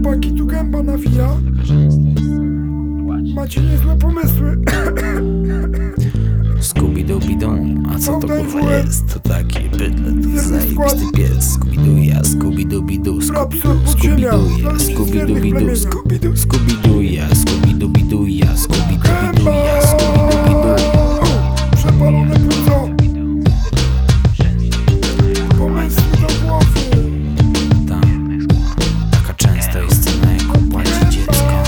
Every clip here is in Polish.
chłopaki, tu gęba nawija. Macie niezłe pomysły. Scooby-Doo, a co to kurwa jest? To takie bydle, to zajebisty pies. Scooby-Doo, ja, Scooby-Doo, Scooby-Doo, ja, Scooby-Doo, Scooby-Doo, ja, Scooby-Doo, ja, Scooby-Doo, ja, Scooby-Doo. Przepalone płuco. Pomysły do głowy. Taka często jest scena, jaką płaci dziecko.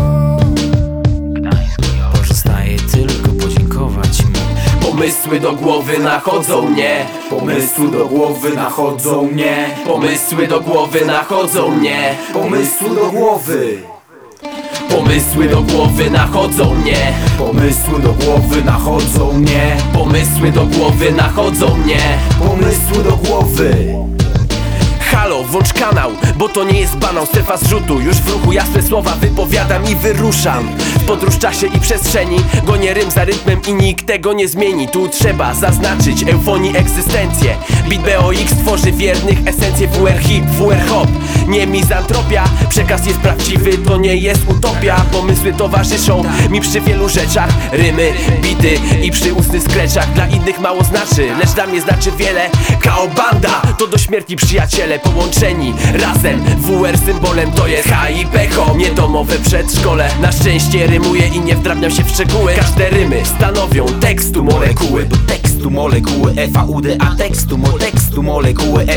Pozostaje tylko podziękować mu. Pomysły do głowy nachodzą mnie. Pomysły do głowy nachodzą mnie. Pomysły do głowy nachodzą mnie. Pomysły do głowy. Pomysły do głowy nachodzą mnie. Pomysły do głowy nachodzą mnie. Pomysły do głowy nachodzą mnie. Pomysły do głowy. Halo, włącz kanał, bo to nie jest banał. Strefa zrzutu, już w ruchu jasne słowa wypowiadam i wyruszam. W podróż czasie i przestrzeni gonię rym za rytmem i nikt tego nie zmieni. Tu trzeba zaznaczyć eufonii egzystencję. Beat BOX tworzy wiernych esencję. WR hip, WR hop, nie mizantropia. Przekaz jest prawdziwy, to nie jest utopia. Pomysły towarzyszą mi przy wielu rzeczach. Rymy, bity i przyustny skreczach. Dla innych mało znaczy, lecz dla mnie znaczy wiele. KO Banda to do śmierci przyjaciele. Połączeni razem, WR symbolem to jest H i Pecho. Niedomowe przedszkole, na szczęście rymuję i nie wdrabniam się w szczegóły. Każde rymy stanowią tekstu molekuły. Do tekstu molekuły FAUDA, tekstu molekuły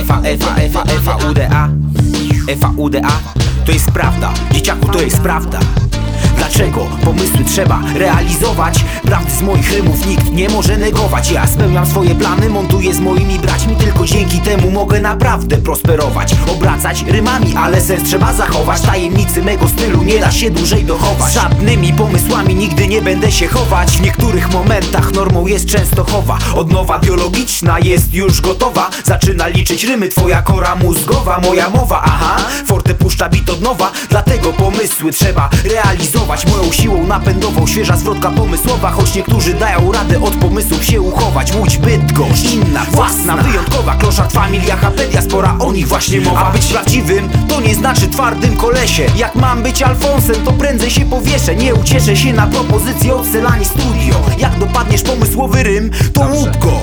FAUDA. To jest prawda, dzieciaku, to jest prawda. Dlaczego pomysły trzeba realizować? Prawdy z moich rymów nikt nie może negować. Ja spełniam swoje plany, montuję z moimi braćmi. Tylko dzięki temu mogę naprawdę prosperować. Obracać rymami, ale sens trzeba zachować. Tajemnicy mego stylu nie da się dłużej dochować. Żadnymi pomysłami nigdy nie będę się chować. W niektórych momentach normą jest Częstochowa. Odnowa biologiczna jest już gotowa. Zaczyna liczyć rymy, twoja kora mózgowa. Moja mowa, aha, forte puszcza bit od nowa. Dlatego pomysły trzeba realizować. Moją siłą napędową, świeża zwrotka pomysłowa. Choć niektórzy dają radę od pomysłów się uchować. Łódź, Bydgoszcz, inna, własna, wyjątkowa. Kloszard, familia, Hapedia, spora o nich właśnie mowa. A być prawdziwym to nie znaczy twardym kolesie. Jak mam być Alfonsem, to prędzej się powieszę. Nie ucieszę się na propozycję od Selani Studio. Jak dopadniesz pomysłowy rym, to łup go.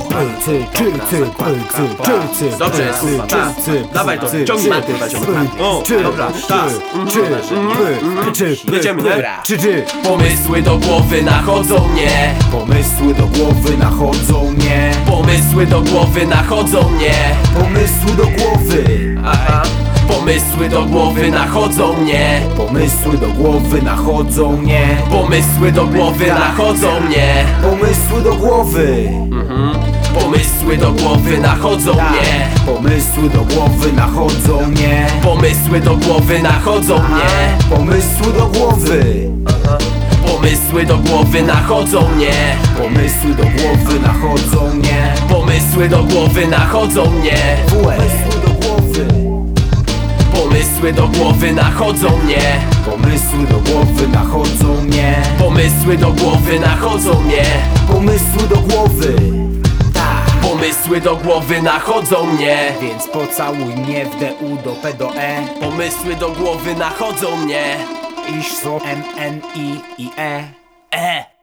Dobrze jest, kurwa, dawaj to, ciągnij to, kurwa, ciągnij. O, dobra, tak. Jedziemy, nie? Pomysły do głowy nachodzą mnie. Pomysły do głowy nachodzą mnie. Pomysły do głowy nachodzą mnie. Pomysły do głowy. Aha. Pomysły do głowy nachodzą mnie. Pomysły do głowy nachodzą mnie. Pomysły do głowy nachodzą mnie. Pomysły do głowy. Pomysły do głowy nachodzą mnie. Pomysły do głowy nachodzą mnie. Pomysły do głowy nachodzą mnie. Pomysły do głowy. Pomysły do głowy nachodzą mnie. Pomysły do głowy nachodzą mnie. Pomysły do głowy nachodzą mnie. Pomysły do głowy. Pomysły do głowy nachodzą mnie. Pomysły do głowy nachodzą mnie. Pomysły do głowy nachodzą mnie. Pomysły do głowy. Pomysły do głowy nachodzą mnie. Więc pocałuj mnie w DU do P do E. Pomysły do głowy nachodzą mnie. Iż so MNI i E.